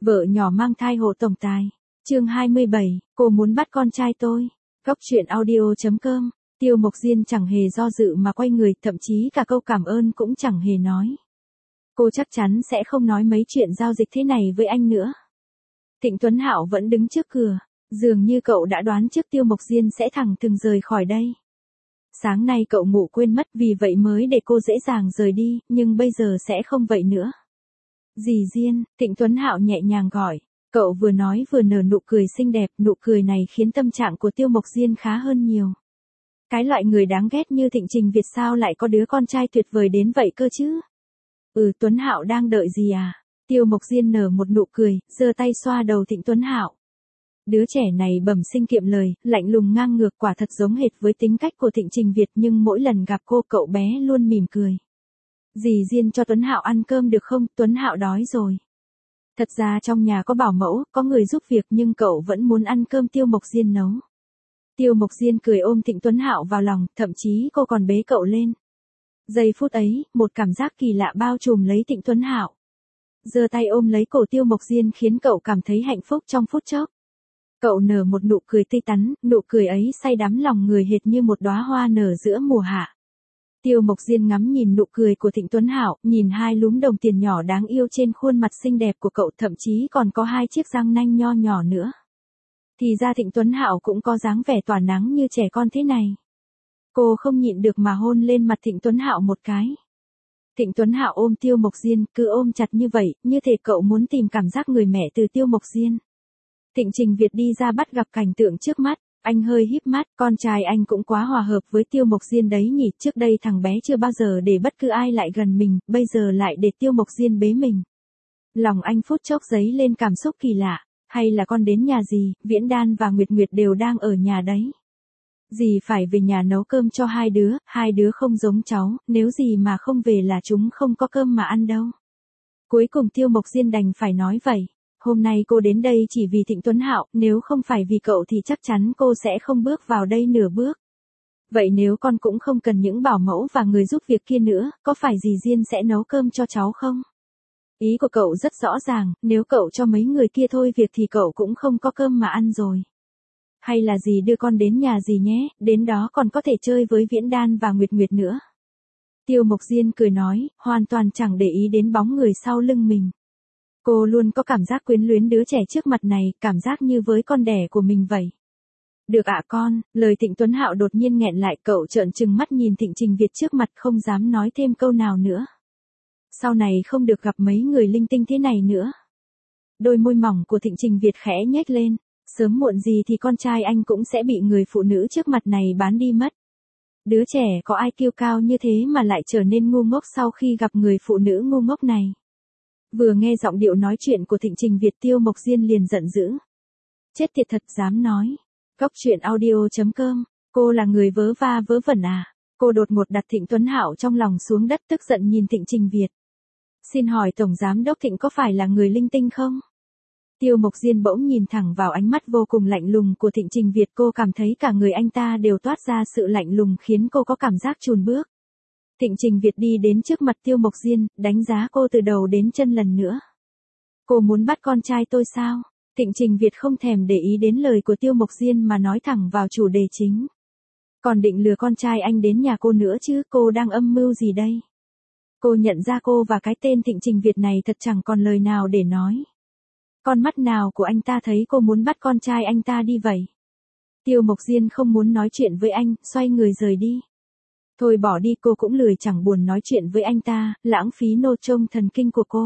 Vợ nhỏ mang thai hộ tổng tài. Chương 27, cô muốn bắt con trai tôi. Góc truyện audio.com. Tiêu Mộc Diên chẳng hề do dự mà quay người, thậm chí cả câu cảm ơn cũng chẳng hề nói. Cô chắc chắn sẽ không nói mấy chuyện giao dịch thế này với anh nữa. Thịnh Tuấn Hạo vẫn đứng trước cửa, dường như cậu đã đoán trước Tiêu Mộc Diên sẽ thẳng thừng rời khỏi đây. Sáng nay cậu ngủ quên mất, vì vậy mới để cô dễ dàng rời đi, nhưng bây giờ sẽ không vậy nữa. Dì Diên, Thịnh Tuấn Hạo nhẹ nhàng gọi. Cậu vừa nói vừa nở nụ cười xinh đẹp, nụ cười này khiến tâm trạng của Tiêu Mộc Diên khá hơn nhiều. Cái loại người đáng ghét như Thịnh Trình Việt sao lại có đứa con trai tuyệt vời đến vậy cơ chứ? Tuấn Hạo đang đợi gì à? Tiêu Mộc Diên nở một nụ cười, giơ tay xoa đầu Thịnh Tuấn Hạo. Đứa trẻ này bẩm sinh kiệm lời, lạnh lùng ngang ngược, quả thật giống hệt với tính cách của Thịnh Trình Việt, nhưng mỗi lần gặp cô cậu bé luôn mỉm cười. Dì Diên cho Tuấn Hạo ăn cơm được không? Tuấn Hạo đói rồi. Thật ra trong nhà có bảo mẫu, có người giúp việc, nhưng cậu vẫn muốn ăn cơm Tiêu Mộc Diên nấu. Tiêu Mộc Diên cười ôm Thịnh Tuấn Hạo vào lòng, thậm chí cô còn bế cậu lên. Giây phút ấy, một cảm giác kỳ lạ bao trùm lấy Thịnh Tuấn Hạo. Giơ tay ôm lấy cổ Tiêu Mộc Diên khiến cậu cảm thấy hạnh phúc trong phút chốc. Cậu nở một nụ cười tươi tắn, nụ cười ấy say đắm lòng người hệt như một đóa hoa nở giữa mùa hạ. Tiêu Mộc Diên ngắm nhìn nụ cười của Thịnh Tuấn Hạo, nhìn hai lúm đồng tiền nhỏ đáng yêu trên khuôn mặt xinh đẹp của cậu, thậm chí còn có hai chiếc răng nanh nho nhỏ nữa. Thì ra Thịnh Tuấn Hạo cũng có dáng vẻ tỏa nắng như trẻ con thế này. Cô không nhịn được mà hôn lên mặt Thịnh Tuấn Hạo một cái. Thịnh Tuấn Hạo ôm Tiêu Mộc Diên, cứ ôm chặt như vậy, như thể cậu muốn tìm cảm giác người mẹ từ Tiêu Mộc Diên. Thịnh Trình Việt đi ra bắt gặp cảnh tượng trước mắt, anh hơi híp mắt, con trai anh cũng quá hòa hợp với Tiêu Mộc Diên đấy nhỉ, trước đây thằng bé chưa bao giờ để bất cứ ai lại gần mình, bây giờ lại để Tiêu Mộc Diên bế mình. Lòng anh phút chốc dấy lên cảm xúc kỳ lạ, hay là con đến nhà dì, Viễn Đan và Nguyệt Nguyệt đều đang ở nhà đấy. Dì phải về nhà nấu cơm cho hai đứa không giống cháu, nếu dì mà không về là chúng không có cơm mà ăn đâu. Cuối cùng Tiêu Mộc Diên đành phải nói vậy. Hôm nay cô đến đây chỉ vì Thịnh Tuấn Hạo, nếu không phải vì cậu thì chắc chắn cô sẽ không bước vào đây nửa bước. Vậy nếu con cũng không cần những bảo mẫu và người giúp việc kia nữa, có phải dì Diên sẽ nấu cơm cho cháu không? Ý của cậu rất rõ ràng, nếu cậu cho mấy người kia thôi việc thì cậu cũng không có cơm mà ăn rồi. Hay là dì đưa con đến nhà dì nhé, đến đó còn có thể chơi với Viễn Đan và Nguyệt Nguyệt nữa. Tiêu Mộc Diên cười nói, hoàn toàn chẳng để ý đến bóng người sau lưng mình. Cô luôn có cảm giác quyến luyến đứa trẻ trước mặt này, cảm giác như với con đẻ của mình vậy. Được ạ con, lời Thịnh Tuấn Hạo đột nhiên nghẹn lại, cậu trợn trừng mắt nhìn Thịnh Trình Việt trước mặt, không dám nói thêm câu nào nữa. Sau này không được gặp mấy người linh tinh thế này nữa. Đôi môi mỏng của Thịnh Trình Việt khẽ nhếch lên, sớm muộn gì thì con trai anh cũng sẽ bị người phụ nữ trước mặt này bán đi mất. Đứa trẻ có IQ cao như thế mà lại trở nên ngu ngốc sau khi gặp người phụ nữ ngu ngốc này. Vừa nghe giọng điệu nói chuyện của Thịnh Trình Việt, Tiêu Mộc Diên liền giận dữ. Chết tiệt thật dám nói. Góc truyện audio.com. Cô là người vớ va vớ vẩn à? Cô đột ngột đặt Thịnh Tuấn Hạo trong lòng xuống đất, tức giận nhìn Thịnh Trình Việt. Xin hỏi Tổng Giám Đốc Thịnh có phải là người linh tinh không? Tiêu Mộc Diên bỗng nhìn thẳng vào ánh mắt vô cùng lạnh lùng của Thịnh Trình Việt, cô cảm thấy cả người anh ta đều toát ra sự lạnh lùng khiến cô có cảm giác chùn bước. Thịnh Trình Việt đi đến trước mặt Tiêu Mộc Diên, đánh giá cô từ đầu đến chân lần nữa. Cô muốn bắt con trai tôi sao? Thịnh Trình Việt không thèm để ý đến lời của Tiêu Mộc Diên mà nói thẳng vào chủ đề chính. Còn định lừa con trai anh đến nhà cô nữa chứ, cô đang âm mưu gì đây? Cô nhận ra cô và cái tên Thịnh Trình Việt này thật chẳng còn lời nào để nói. Con mắt nào của anh ta thấy cô muốn bắt con trai anh ta đi vậy? Tiêu Mộc Diên không muốn nói chuyện với anh, xoay người rời đi. Thôi bỏ đi, cô cũng lười chẳng buồn nói chuyện với anh ta, lãng phí nô trông thần kinh của cô.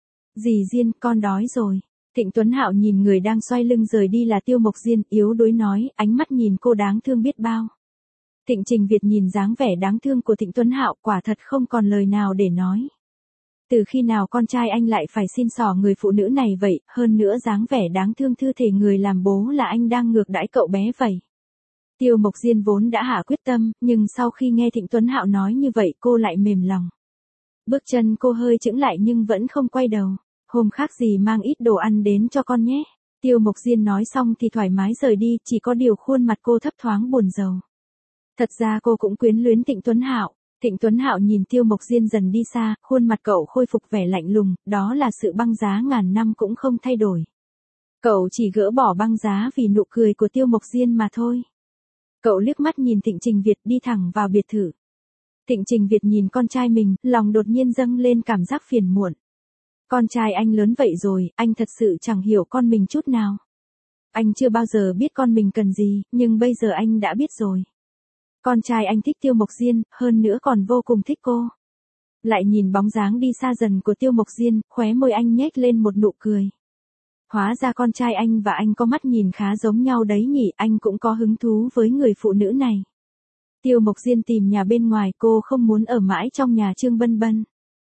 Dì Diên, con đói rồi. Thịnh Tuấn Hạo nhìn người đang xoay lưng rời đi là Tiêu Mộc Diên, yếu đuối nói, ánh mắt nhìn cô đáng thương biết bao. Thịnh Trình Việt nhìn dáng vẻ đáng thương của Thịnh Tuấn Hạo, quả thật không còn lời nào để nói. Từ khi nào con trai anh lại phải xin xỏ người phụ nữ này vậy, hơn nữa dáng vẻ đáng thương thư thể người làm bố là anh đang ngược đãi cậu bé vậy. Tiêu Mộc Diên vốn đã hạ quyết tâm, nhưng sau khi nghe Thịnh Tuấn Hạo nói như vậy cô lại mềm lòng. Bước chân cô hơi chững lại nhưng vẫn không quay đầu. Hôm khác gì mang ít đồ ăn đến cho con nhé. Tiêu Mộc Diên nói xong thì thoải mái rời đi, chỉ có điều khuôn mặt cô thấp thoáng buồn rầu. Thật ra cô cũng quyến luyến Thịnh Tuấn Hạo, Thịnh Tuấn Hạo nhìn Tiêu Mộc Diên dần đi xa, khuôn mặt cậu khôi phục vẻ lạnh lùng, đó là sự băng giá ngàn năm cũng không thay đổi. Cậu chỉ gỡ bỏ băng giá vì nụ cười của Tiêu Mộc Diên mà thôi. Cậu liếc mắt nhìn Thịnh Trình Việt đi thẳng vào biệt thự. Thịnh Trình Việt nhìn con trai mình, lòng đột nhiên dâng lên cảm giác phiền muộn. Con trai anh lớn vậy rồi, anh thật sự chẳng hiểu con mình chút nào. Anh chưa bao giờ biết con mình cần gì, nhưng bây giờ anh đã biết rồi. Con trai anh thích Tiêu Mộc Diên, hơn nữa còn vô cùng thích cô. Lại nhìn bóng dáng đi xa dần của Tiêu Mộc Diên, khóe môi anh nhếch lên một nụ cười. Hóa ra con trai anh và anh có mắt nhìn khá giống nhau đấy nhỉ, anh cũng có hứng thú với người phụ nữ này. Tiêu Mộc Diên tìm nhà bên ngoài, cô không muốn ở mãi trong nhà Trương Bân Bân.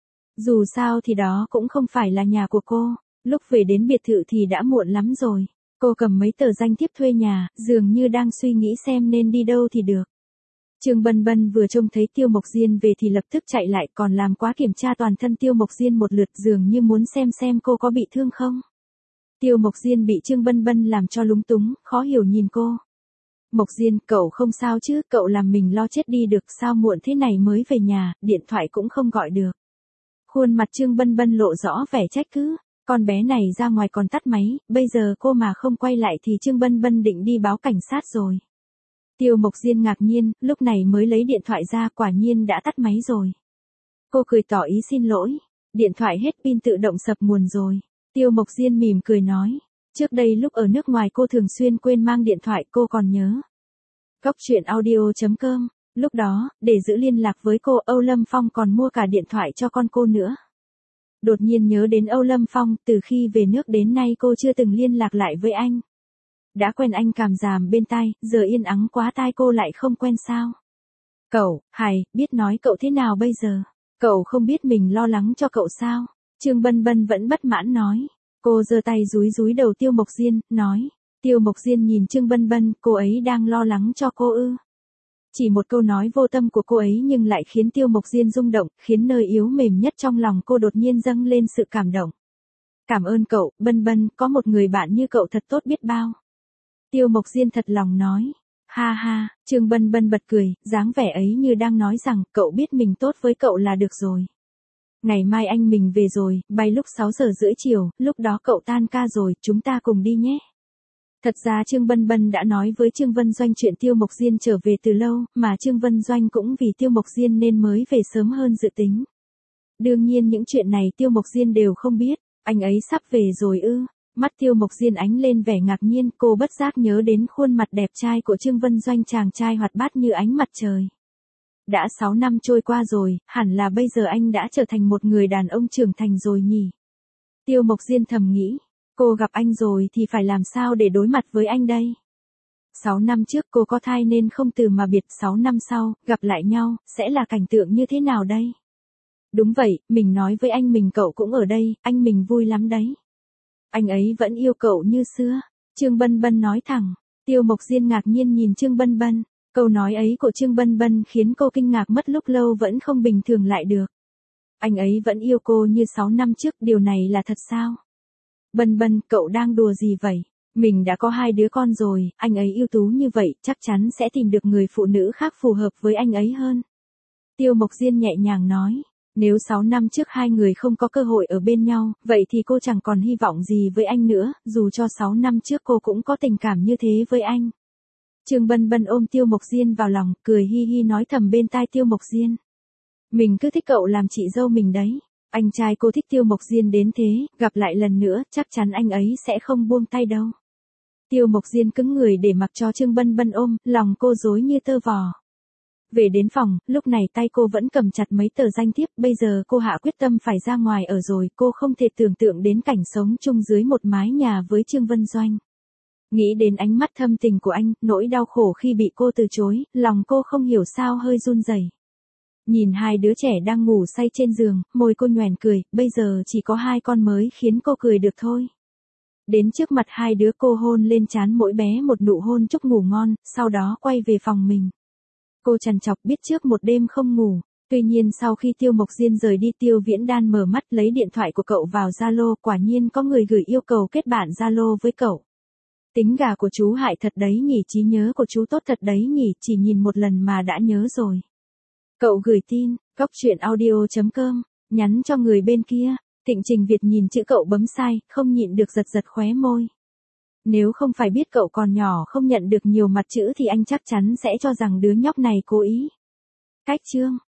Dù sao thì đó cũng không phải là nhà của cô, lúc về đến biệt thự thì đã muộn lắm rồi. Cô cầm mấy tờ danh thiếp thuê nhà, dường như đang suy nghĩ xem nên đi đâu thì được. Trương Bân Bân vừa trông thấy Tiêu Mộc Diên về thì lập tức chạy lại, còn làm quá kiểm tra toàn thân Tiêu Mộc Diên một lượt, dường như muốn xem cô có bị thương không. Tiêu Mộc Diên bị Trương Bân Bân làm cho lúng túng, khó hiểu nhìn cô. Mộc Diên, cậu không sao chứ, cậu làm mình lo chết đi được, sao muộn thế này mới về nhà, điện thoại cũng không gọi được. Khuôn mặt Trương Bân Bân lộ rõ vẻ trách cứ, con bé này ra ngoài còn tắt máy, bây giờ cô mà không quay lại thì Trương Bân Bân định đi báo cảnh sát rồi. Tiêu Mộc Diên ngạc nhiên, lúc này mới lấy điện thoại ra, quả nhiên đã tắt máy rồi. Cô cười tỏ ý xin lỗi, điện thoại hết pin tự động sập nguồn rồi. Tiêu Mộc Diên mỉm cười nói, trước đây lúc ở nước ngoài cô thường xuyên quên mang điện thoại, cô còn nhớ. Góc truyện audio.com, lúc đó, để giữ liên lạc với cô, Âu Lâm Phong còn mua cả điện thoại cho con cô nữa. Đột nhiên nhớ đến Âu Lâm Phong, từ khi về nước đến nay cô chưa từng liên lạc lại với anh. Đã quen anh càm ràm bên tai, giờ yên ắng quá tai cô lại không quen sao. Cậu, biết nói cậu thế nào bây giờ? Cậu không biết mình lo lắng cho cậu sao? Trương Bân Bân vẫn bất mãn nói. Cô giơ tay dúi đầu Tiêu Mộc Diên, nói. Tiêu Mộc Diên nhìn Trương Bân Bân, cô ấy đang lo lắng cho cô ư? Chỉ một câu nói vô tâm của cô ấy nhưng lại khiến Tiêu Mộc Diên rung động, khiến nơi yếu mềm nhất trong lòng cô đột nhiên dâng lên sự cảm động. Cảm ơn cậu, Bân Bân, có một người bạn như cậu thật tốt biết bao. Tiêu Mộc Diên thật lòng nói. Ha ha, Trương Bân Bân bật cười, dáng vẻ ấy như đang nói rằng cậu biết mình tốt với cậu là được rồi. Ngày mai anh mình về rồi, bay lúc 6 giờ rưỡi chiều, lúc đó cậu tan ca rồi, chúng ta cùng đi nhé. Thật ra Trương Bân Bân đã nói với Trương Vân Doanh chuyện Tiêu Mộc Diên trở về từ lâu, mà Trương Vân Doanh cũng vì Tiêu Mộc Diên nên mới về sớm hơn dự tính. Đương nhiên những chuyện này Tiêu Mộc Diên đều không biết, anh ấy sắp về rồi ư. Mắt Tiêu Mộc Diên ánh lên vẻ ngạc nhiên, cô bất giác nhớ đến khuôn mặt đẹp trai của Trương Vân Doanh, chàng trai hoạt bát như ánh mặt trời. Đã 6 năm trôi qua rồi, hẳn là bây giờ anh đã trở thành một người đàn ông trưởng thành rồi nhỉ. Tiêu Mộc Diên thầm nghĩ, cô gặp anh rồi thì phải làm sao để đối mặt với anh đây. 6 năm trước cô có thai nên không từ mà biệt, 6 năm sau, gặp lại nhau, sẽ là cảnh tượng như thế nào đây? Đúng vậy, mình nói với anh mình cậu cũng ở đây, anh mình vui lắm đấy. Anh ấy vẫn yêu cậu như xưa, Trương Bân Bân nói thẳng. Tiêu Mộc Diên ngạc nhiên nhìn Trương Bân Bân, câu nói ấy của Trương Bân Bân khiến cô kinh ngạc mất lúc lâu vẫn không bình thường lại được. Anh ấy vẫn yêu cô như 6 năm trước, điều này là thật sao? Bân Bân, cậu đang đùa gì vậy? Mình đã có 2 đứa con rồi, anh ấy ưu tú như vậy, chắc chắn sẽ tìm được người phụ nữ khác phù hợp với anh ấy hơn. Tiêu Mộc Diên nhẹ nhàng nói. Nếu 6 năm trước 2 người không có cơ hội ở bên nhau, vậy thì cô chẳng còn hy vọng gì với anh nữa, dù cho 6 năm trước cô cũng có tình cảm như thế với anh. Trương Bân Bân ôm Tiêu Mộc Diên vào lòng, cười hi hi nói thầm bên tai Tiêu Mộc Diên. Mình cứ thích cậu làm chị dâu mình đấy. Anh trai cô thích Tiêu Mộc Diên đến thế, gặp lại lần nữa, chắc chắn anh ấy sẽ không buông tay đâu. Tiêu Mộc Diên cứng người để mặc cho Trương Bân Bân ôm, lòng cô rối như tơ vò. Về đến phòng, lúc này tay cô vẫn cầm chặt mấy tờ danh thiếp, bây giờ cô hạ quyết tâm phải ra ngoài ở rồi, cô không thể tưởng tượng đến cảnh sống chung dưới một mái nhà với Trương Vân Doanh. Nghĩ đến ánh mắt thâm tình của anh, nỗi đau khổ khi bị cô từ chối, lòng cô không hiểu sao hơi run rẩy. Nhìn 2 đứa trẻ đang ngủ say trên giường, môi cô nhoẻn cười, bây giờ chỉ có 2 con mới khiến cô cười được thôi. Đến trước mặt 2 đứa cô hôn lên trán mỗi bé một nụ hôn chúc ngủ ngon, sau đó quay về phòng mình. Cô trằn trọc biết trước một đêm không ngủ, tuy nhiên sau khi Tiêu Mộc Diên rời đi Tiêu Viễn Đan mở mắt lấy điện thoại của cậu vào Zalo, quả nhiên có người gửi yêu cầu kết bạn Zalo với cậu. Tính gà của chú hại thật đấy nhỉ, trí nhớ của chú tốt thật đấy nhỉ, chỉ nhìn một lần mà đã nhớ rồi. Cậu gửi tin, góc chuyện audio.com, nhắn cho người bên kia. Thịnh Trình Việt nhìn chữ cậu bấm sai, không nhịn được giật giật khóe môi. Nếu không phải biết cậu còn nhỏ không nhận được nhiều mặt chữ thì anh chắc chắn sẽ cho rằng đứa nhóc này cố ý. Cách chương.